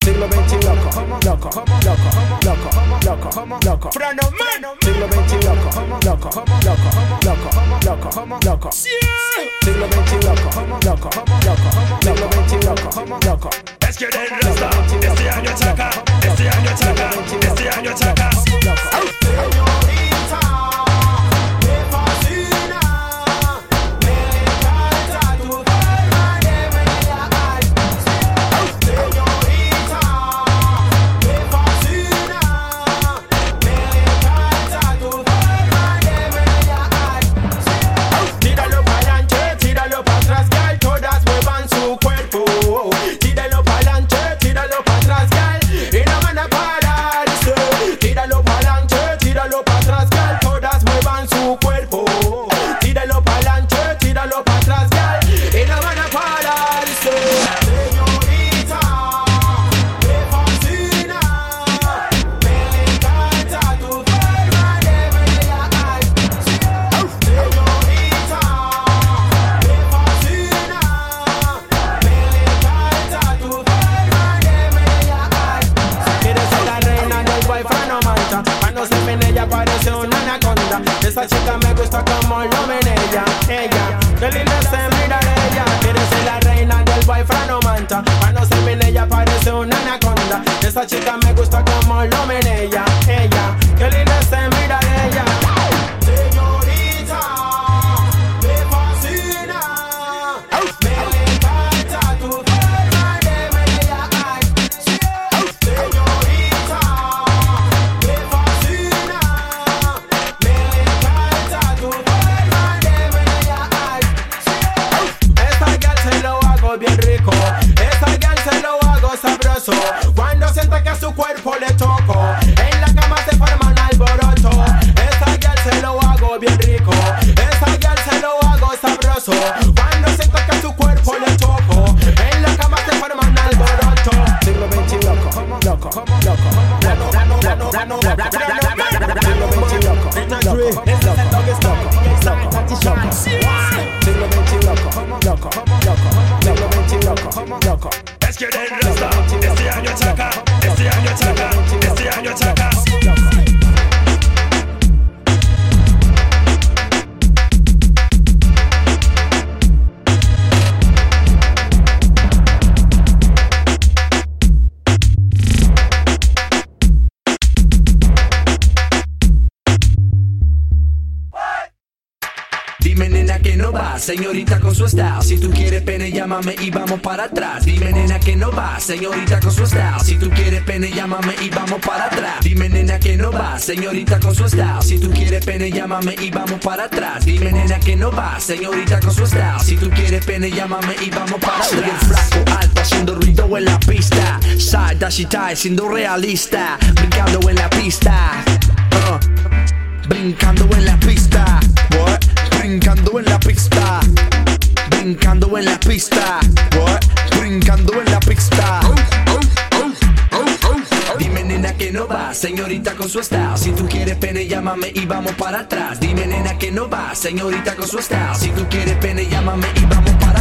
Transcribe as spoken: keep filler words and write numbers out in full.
Siglo veinti loco, loco, loco, loco, loco, loco. Frano man. Siglo veinti loco, loco, loco, loco, loco, loco. Siglo veinti loco, loco, loco, siglo veinti loco, loco. Es que del rasta, este año ataca, este año ataca, este año ataca. Señorita, me fascina, me encanta tu forma de bailar. Señorita, me fascina, me encanta tu forma de bailar. Tíralo para adelante, tíralo para atrás, gal, todas muevan su cuerpo. Tíralo para adelante, tíralo para atrás, gal, y no van a pararse. Tíralo para adelante, tíralo para atrás, gal, todas muevan su cuerpo. Tíralo para adelante, tíralo para atrás, gal, y no van a pararse. Señorita, me fascina, me encanta tu forma de bailar. Señorita, me fascina, me encanta tu forma de bailar. Quieres ser la reina del boyfriend o manta, cuando se menea parece una anaconda. Esa chica me gusta como lo menea, ella, qué linda se mira ella. Quieres ser la reina del boyfriend o manta, cuando se menea parece una anaconda. Esa chica me gusta como lo menea, ella, qué linda se mira ella. Señorita, me fascina, me encanta tu forma de bailar. Señorita, me fascina, me encanta tu forma de bailar. Esa gal se lo hago bien rico, esa gal se lo hago sabroso. Cuando sienta que a su cuerpo le toco, en la cama se forma un alboroto. Esa gal se lo hago bien rico, esa gal se lo hago sabroso. Cuando sienta que a su cuerpo le toco, en la cama se forma un alboroto. Siglo veinti loco, loco, loco, loco, loco. Siglo veinti loco, loco, loco, loco, loco. Siglo veinti loco, loco, loco, siglo veinti loco, loco. Es que del rasta, este año ataca, este año ataca, este año ataca. Dime nena que no va, señorita con su style. Si tú quieres pene llámame y vamos para atrás. Dime nena que no va, señorita con su style. Si tú quieres pene llámame y vamos para atrás. Dime nena que no va, señorita con su style. Si tú quieres pene llámame y vamos para atrás. Dime nena que no va, señorita con su style. Si tú quieres pene llámame y vamos para atrás. Soy el flaco alto haciendo ruido en la pista. Side dash y siendo realista. Brincando en la pista. Uh, brincando en la pista. What? Brincando en la pista, brincando en la pista, what? Brincando en la pista. Dime nena que no va, señorita con su style. Si tú quieres pene llámame y vamos para atrás. Dime nena que no va, señorita con su style. Si tú quieres pene llámame y vamos para atrás.